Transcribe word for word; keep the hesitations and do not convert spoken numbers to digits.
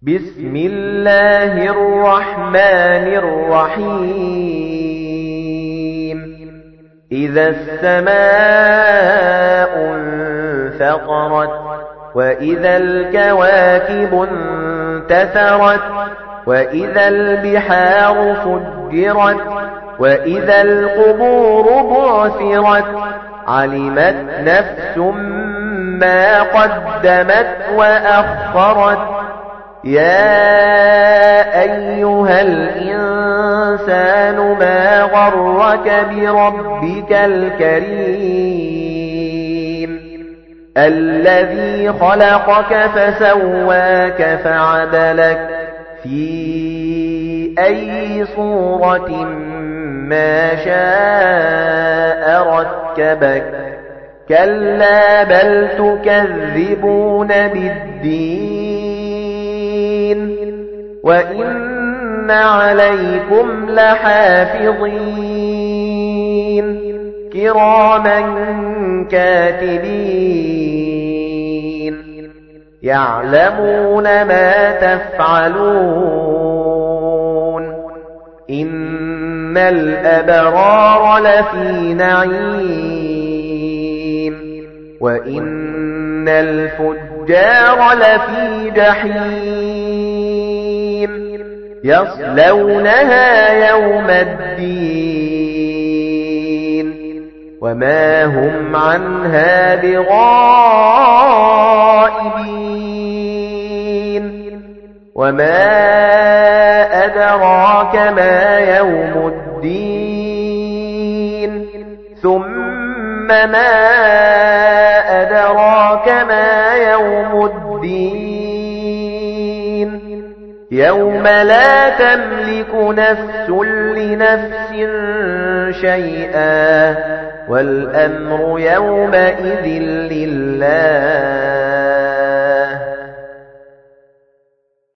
بسم الله الرحمن الرحيم إذا السماء انفطرت وإذا الكواكب انتثرت وإذا البحار فجرت وإذا القبور بعثرت علمت نفس ما قدمت وأخرت يا أيها الإنسان ما غرك بربك الكريم الذي خلقك فسواك فعدلك في أي صورة ما شاء ركبك كلا بل تكذبون بالدين وإن عليكم لحافظين كراما كاتبين يعلمون ما تفعلون إن الأبرار لفي نعيم وإن الفجار لفي جحيم يصلونها يوم الدين وما هم عنها بغائبين وما أدراك ما يوم الدين ثم ما أدراك ما يوم الدين يوم لا تملك نفس لنفس شيئا والأمر يومئذ لله